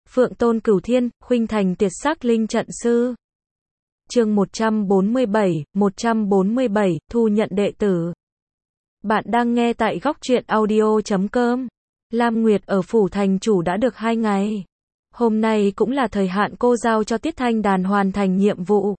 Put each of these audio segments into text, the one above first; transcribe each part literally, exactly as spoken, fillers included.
Phượng Tôn Cửu Thiên, khuynh thành tuyệt sắc linh trận sư. Chương một trăm bốn mươi bảy, một trăm bốn mươi bảy, thu nhận đệ tử. Bạn đang nghe tại góc truyện audio chấm com. Lam Nguyệt ở phủ thành chủ đã được hai ngày. Hôm nay cũng là thời hạn cô giao cho Tiết Thanh Đàn hoàn thành nhiệm vụ.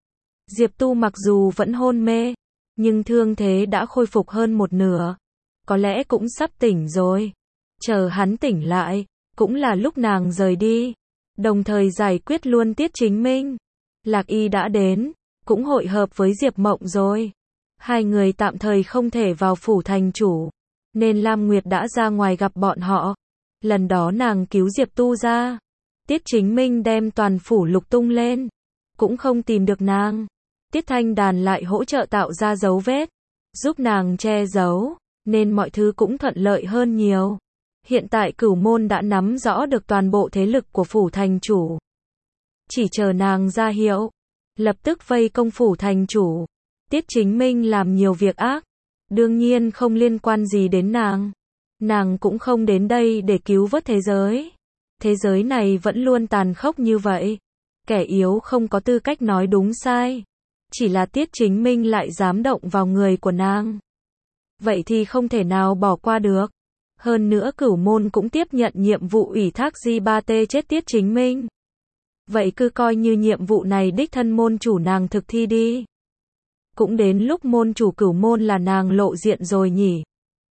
Diệp Tu mặc dù vẫn hôn mê, nhưng thương thế đã khôi phục hơn một nửa. Có lẽ cũng sắp tỉnh rồi. Chờ hắn tỉnh lại, cũng là lúc nàng rời đi. Đồng thời giải quyết luôn Tiết Chính Minh. Lạc Y đã đến, cũng hội hợp với Diệp Mộng rồi. Hai người tạm thời không thể vào phủ thành chủ, nên Lam Nguyệt đã ra ngoài gặp bọn họ. Lần đó nàng cứu Diệp Tu ra. Tiết Chính Minh đem toàn phủ lục tung lên, cũng không tìm được nàng. Tiết Thanh Đàn lại hỗ trợ tạo ra dấu vết, giúp nàng che giấu, nên mọi thứ cũng thuận lợi hơn nhiều. Hiện tại Cửu Môn đã nắm rõ được toàn bộ thế lực của phủ thành chủ. Chỉ chờ nàng ra hiệu, lập tức vây công phủ thành chủ. Tiết Chính Minh làm nhiều việc ác, đương nhiên không liên quan gì đến nàng. Nàng cũng không đến đây để cứu vớt thế giới. Thế giới này vẫn luôn tàn khốc như vậy. Kẻ yếu không có tư cách nói đúng sai. Chỉ là Tiết Chính Minh lại dám động vào người của nàng. Vậy thì không thể nào bỏ qua được. Hơn nữa Cửu Môn cũng tiếp nhận nhiệm vụ ủy thác Di Ba Tê chết Tiết Chính Minh. Vậy cứ coi như nhiệm vụ này đích thân môn chủ nàng thực thi đi. Cũng đến lúc môn chủ Cửu Môn là nàng lộ diện rồi nhỉ.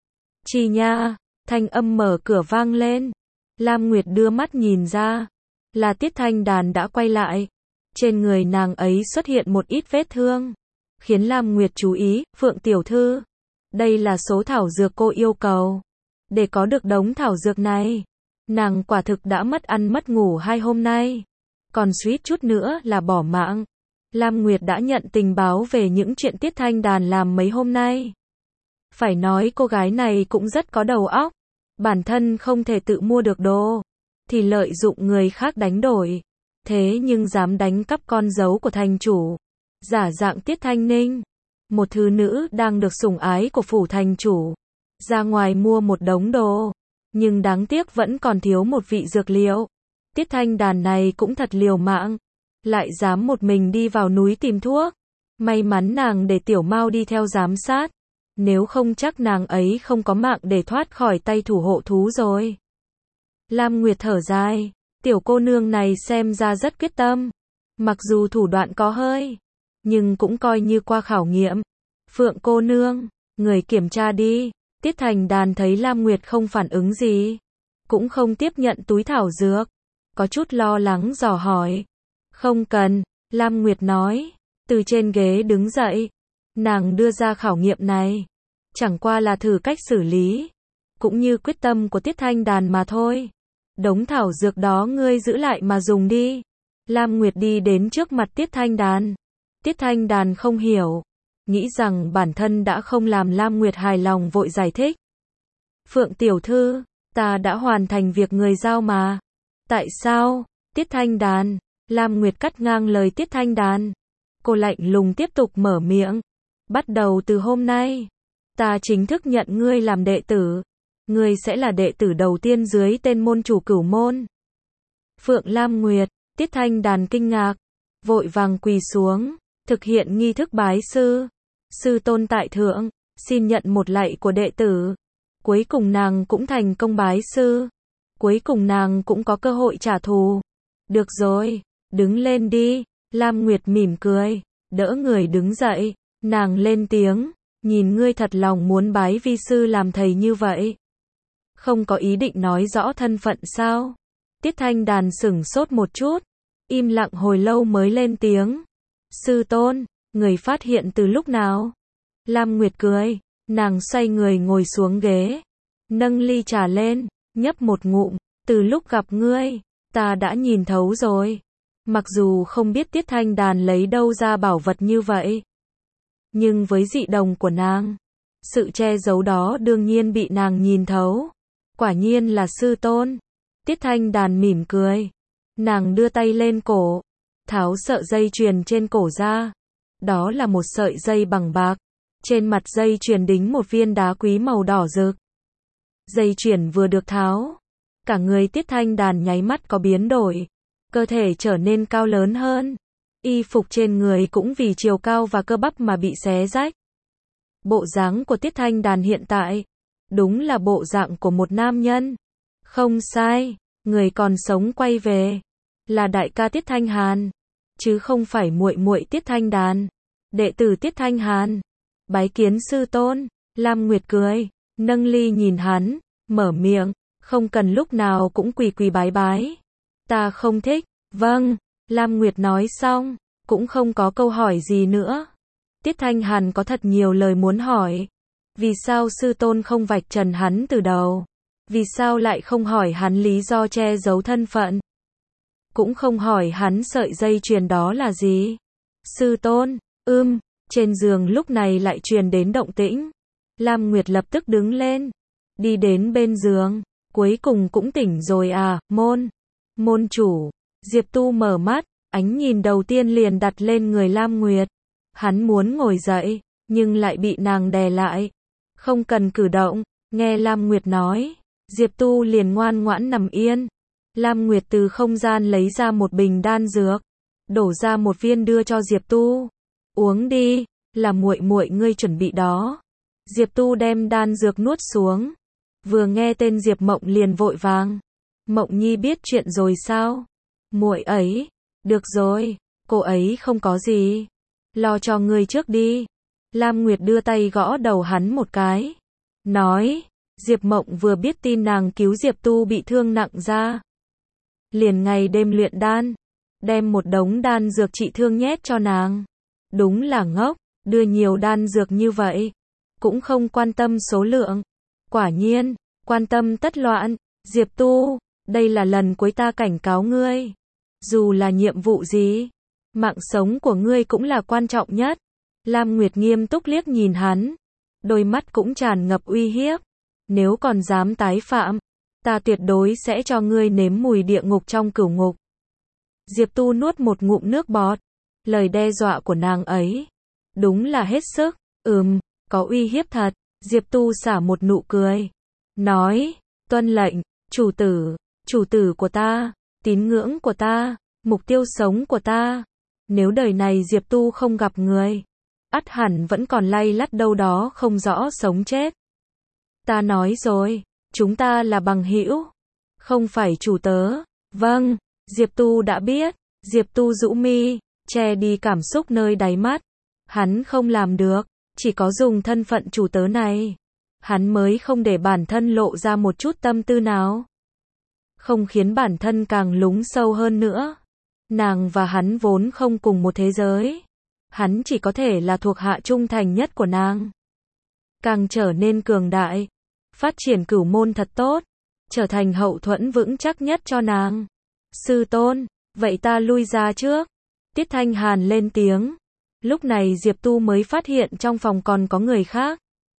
Chi nha, thanh âm mở cửa vang lên. Lam Nguyệt đưa mắt nhìn ra, là Tiết Thanh Đàn đã quay lại. Trên người nàng ấy xuất hiện một ít vết thương, khiến Lam Nguyệt chú ý. Phượng tiểu thư, đây là số thảo dược cô yêu cầu. Để có được đống thảo dược này, nàng quả thực đã mất ăn mất ngủ hai hôm nay, còn suýt chút nữa là bỏ mạng. Lam Nguyệt đã nhận tình báo về những chuyện Tiết Thanh Đàn làm mấy hôm nay. Phải nói cô gái này cũng rất có đầu óc. Bản thân không thể tự mua được đồ, thì lợi dụng người khác đánh đổi. Thế nhưng dám đánh cắp con dấu của thành chủ, giả dạng Tiết Thanh Ninh, một thư nữ đang được sủng ái của phủ thành chủ, ra ngoài mua một đống đồ. Nhưng đáng tiếc vẫn còn thiếu một vị dược liệu. Tiết Thanh Đàn này cũng thật liều mạng, lại dám một mình đi vào núi tìm thuốc. May mắn nàng để Tiểu Mao đi theo giám sát, nếu không chắc nàng ấy không có mạng để thoát khỏi tay thủ hộ thú rồi. Lam Nguyệt thở dài, tiểu cô nương này xem ra rất quyết tâm. Mặc dù thủ đoạn có hơi, nhưng cũng coi như qua khảo nghiệm. Phượng cô nương, người kiểm tra đi. Tiết Thanh Đàn thấy Lam Nguyệt không phản ứng gì, cũng không tiếp nhận túi thảo dược, có chút lo lắng dò hỏi. Không cần, Lam Nguyệt nói, từ trên ghế đứng dậy. Nàng đưa ra khảo nghiệm này, chẳng qua là thử cách xử lý, cũng như quyết tâm của Tiết Thanh Đàn mà thôi. Đống thảo dược đó ngươi giữ lại mà dùng đi. Lam Nguyệt đi đến trước mặt Tiết Thanh Đàn. Tiết Thanh Đàn không hiểu, nghĩ rằng bản thân đã không làm Lam Nguyệt hài lòng vội giải thích. Phượng tiểu thư, ta đã hoàn thành việc người giao mà. Tại sao? Tiết Thanh Đàn. Lam Nguyệt cắt ngang lời Tiết Thanh Đàn. Cô lạnh lùng tiếp tục mở miệng. Bắt đầu từ hôm nay, ta chính thức nhận ngươi làm đệ tử. Ngươi sẽ là đệ tử đầu tiên dưới tên môn chủ Cửu Môn. Phượng Lam Nguyệt. Tiết Thanh Đàn kinh ngạc, vội vàng quỳ xuống, thực hiện nghi thức bái sư. Sư tôn tại thượng, xin nhận một lạy của đệ tử. Cuối cùng nàng cũng thành công bái sư. Cuối cùng nàng cũng có cơ hội trả thù. Được rồi, đứng lên đi. Lam Nguyệt mỉm cười, đỡ người đứng dậy. Nàng lên tiếng, nhìn ngươi thật lòng muốn bái vi sư làm thầy như vậy. Không có ý định nói rõ thân phận sao? Tiết Thanh Đàn sửng sốt một chút, im lặng hồi lâu mới lên tiếng. Sư tôn, người phát hiện từ lúc nào? Lam Nguyệt cười, nàng xoay người ngồi xuống ghế, nâng ly trà lên, nhấp một ngụm. Từ lúc gặp ngươi, ta đã nhìn thấu rồi. Mặc dù không biết Tiết Thanh Đàn lấy đâu ra bảo vật như vậy, nhưng với dị đồng của nàng, sự che giấu đó đương nhiên bị nàng nhìn thấu. Quả nhiên là sư tôn. Tiết Thanh Đàn mỉm cười, nàng đưa tay lên cổ, tháo sợi dây chuyền trên cổ ra. Đó là một sợi dây bằng bạc, trên mặt dây chuyền đính một viên đá quý màu đỏ rực. Dây chuyền vừa được tháo, Cả người Tiết Thanh Đàn nháy mắt có biến đổi, cơ thể trở nên cao lớn hơn. Y phục trên người cũng vì chiều cao và cơ bắp mà bị xé rách. Bộ dáng của Tiết Thanh Đàn hiện tại, đúng là bộ dạng của một nam nhân. Không sai, người còn sống quay về, là đại ca Tiết Thanh Hàn, chứ không phải muội muội Tiết Thanh Đàn, đệ tử Tiết Thanh Hàn. Bái kiến sư tôn, Lam Nguyệt cười, nâng ly nhìn hắn, mở miệng, không cần lúc nào cũng quỳ quỳ bái bái. Ta không thích, vâng, Lam Nguyệt nói xong, cũng không có câu hỏi gì nữa. Tiết Thanh Hàn có thật nhiều lời muốn hỏi. Vì sao sư tôn không vạch trần hắn từ đầu? Vì sao lại không hỏi hắn lý do che giấu thân phận? Cũng không hỏi hắn sợi dây chuyền đó là gì? Sư tôn, ưm, trên giường lúc này lại truyền đến động tĩnh. Lam Nguyệt lập tức đứng lên, đi đến bên giường, cuối cùng cũng tỉnh rồi à, môn, môn chủ. Diệp Tu mở mắt, ánh nhìn đầu tiên liền đặt lên người Lam Nguyệt. Hắn muốn ngồi dậy, nhưng lại bị nàng đè lại. Không cần cử động, nghe Lam Nguyệt nói. Diệp Tu liền ngoan ngoãn nằm yên. Lam Nguyệt từ không gian lấy ra một bình đan dược, đổ ra một viên đưa cho Diệp Tu. Uống đi, là muội muội ngươi chuẩn bị đó. Diệp Tu đem đan dược nuốt xuống. Vừa nghe tên Diệp Mộng liền vội vàng. Mộng Nhi biết chuyện rồi sao? Muội ấy, được rồi, cô ấy không có gì. Lo cho ngươi trước đi. Lam Nguyệt đưa tay gõ đầu hắn một cái. Nói, Diệp Mộng vừa biết tin nàng cứu Diệp Tu bị thương nặng ra. Liền ngày đêm luyện đan. Đem một đống đan dược trị thương nhét cho nàng. Đúng là ngốc, đưa nhiều đan dược như vậy. Cũng không quan tâm số lượng. Quả nhiên, quan tâm tất loạn. Diệp Tu, đây là lần cuối ta cảnh cáo ngươi. Dù là nhiệm vụ gì, mạng sống của ngươi cũng là quan trọng nhất. Lam Nguyệt nghiêm túc liếc nhìn hắn. Đôi mắt cũng tràn ngập uy hiếp. Nếu còn dám tái phạm, ta tuyệt đối sẽ cho ngươi nếm mùi địa ngục trong cửu ngục. Diệp Tu nuốt một ngụm nước bọt. Lời đe dọa của nàng ấy, đúng là hết sức, ừm, có uy hiếp thật. Diệp Tu xả một nụ cười. Nói, tuân lệnh, chủ tử, chủ tử của ta, tín ngưỡng của ta, mục tiêu sống của ta. Nếu đời này Diệp Tu không gặp người, ắt hẳn vẫn còn lay lắt đâu đó không rõ sống chết. Ta nói rồi, chúng ta là bằng hữu, không phải chủ tớ. Vâng, Diệp Tu đã biết. Diệp Tu rũ mi, che đi cảm xúc nơi đáy mắt. Hắn không làm được, chỉ có dùng thân phận chủ tớ này, hắn mới không để bản thân lộ ra một chút tâm tư nào. Không khiến bản thân càng lún sâu hơn nữa. Nàng và hắn vốn không cùng một thế giới. Hắn chỉ có thể là thuộc hạ trung thành nhất của nàng. Càng trở nên cường đại, phát triển cửu môn thật tốt, trở thành hậu thuẫn vững chắc nhất cho nàng. Sư tôn, vậy ta lui ra trước. Tiết Thanh Hàn lên tiếng. Lúc này Diệp Tu mới phát hiện trong phòng còn có người khác.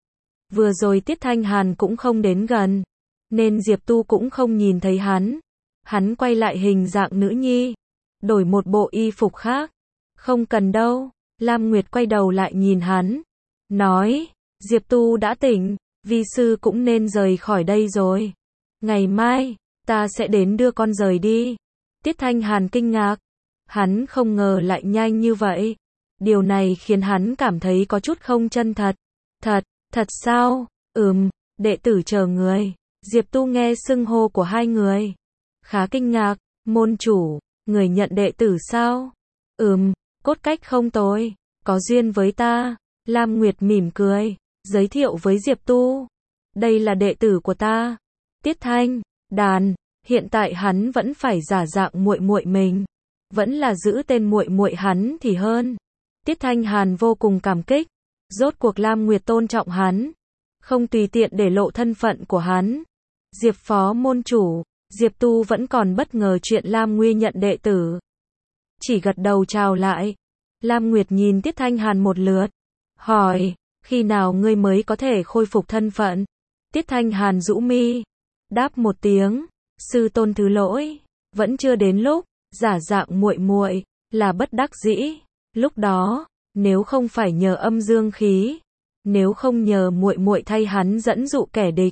Vừa rồi Tiết Thanh Hàn cũng không đến gần, nên Diệp Tu cũng không nhìn thấy hắn. Hắn quay lại hình dạng nữ nhi, đổi một bộ y phục khác. Không cần đâu. Lam Nguyệt quay đầu lại nhìn hắn, nói, Diệp Tu đã tỉnh, vi sư cũng nên rời khỏi đây rồi. Ngày mai, ta sẽ đến đưa con rời đi. Tiết Thanh Hàn kinh ngạc. Hắn không ngờ lại nhanh như vậy. Điều này khiến hắn cảm thấy có chút không chân thật. Thật, thật sao? Ừm, đệ tử chờ người. Diệp Tu nghe xưng hô của hai người, khá kinh ngạc. Môn chủ, người nhận đệ tử sao? Ừm, cốt cách không tồi, có duyên với ta. Lam Nguyệt mỉm cười, giới thiệu với Diệp Tu. Đây là đệ tử của ta, Tiết Thanh Đàn. Hiện tại hắn vẫn phải giả dạng muội muội mình, vẫn là giữ tên muội muội hắn thì hơn. Tiết Thanh Hàn vô cùng cảm kích. Rốt cuộc Lam Nguyệt tôn trọng hắn, không tùy tiện để lộ thân phận của hắn. Diệp phó môn chủ, Diệp Tu vẫn còn bất ngờ chuyện Lam Nguy nhận đệ tử. Chỉ gật đầu chào lại. Lam Nguyệt nhìn Tiết Thanh Hàn một lượt, hỏi, khi nào ngươi mới có thể khôi phục thân phận? Tiết Thanh Hàn rũ mi, đáp một tiếng, sư tôn thứ lỗi, vẫn chưa đến lúc. Giả dạng muội muội là bất đắc dĩ. Lúc đó, nếu không phải nhờ âm dương khí, nếu không nhờ muội muội thay hắn dẫn dụ kẻ địch,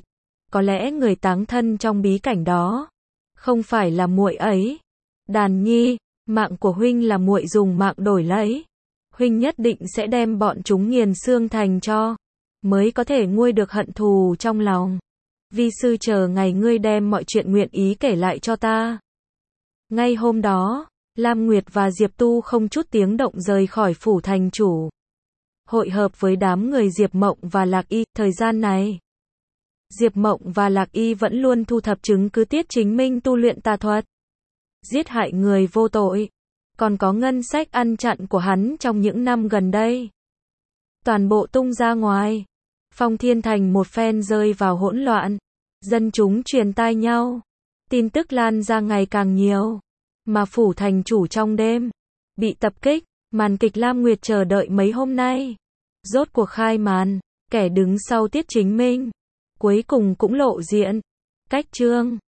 có lẽ người táng thân trong bí cảnh đó không phải là muội ấy. Đàn nhi, mạng của huynh là muội dùng mạng đổi lấy. Huynh nhất định sẽ đem bọn chúng nghiền xương thành tro, mới có thể nguôi được hận thù trong lòng. Vi sư chờ ngày ngươi đem mọi chuyện nguyện ý kể lại cho ta. Ngay hôm đó, Lam Nguyệt và Diệp Tu không chút tiếng động rời khỏi phủ thành chủ. Hội hợp với đám người Diệp Mộng và Lạc Y, thời gian này, Diệp Mộng và Lạc Y vẫn luôn thu thập chứng cứ Tiết Chính Minh tu luyện tà thuật, giết hại người vô tội, còn có ngân sách ăn chặn của hắn trong những năm gần đây. Toàn bộ tung ra ngoài. Phong Thiên Thành một phen rơi vào hỗn loạn. Dân chúng truyền tai nhau. Tin tức lan ra ngày càng nhiều. Mà phủ thành chủ trong đêm bị tập kích, màn kịch Lam Nguyệt chờ đợi mấy hôm nay rốt cuộc khai màn, kẻ đứng sau Tiết Chính Minh cuối cùng cũng lộ diện. Cách chương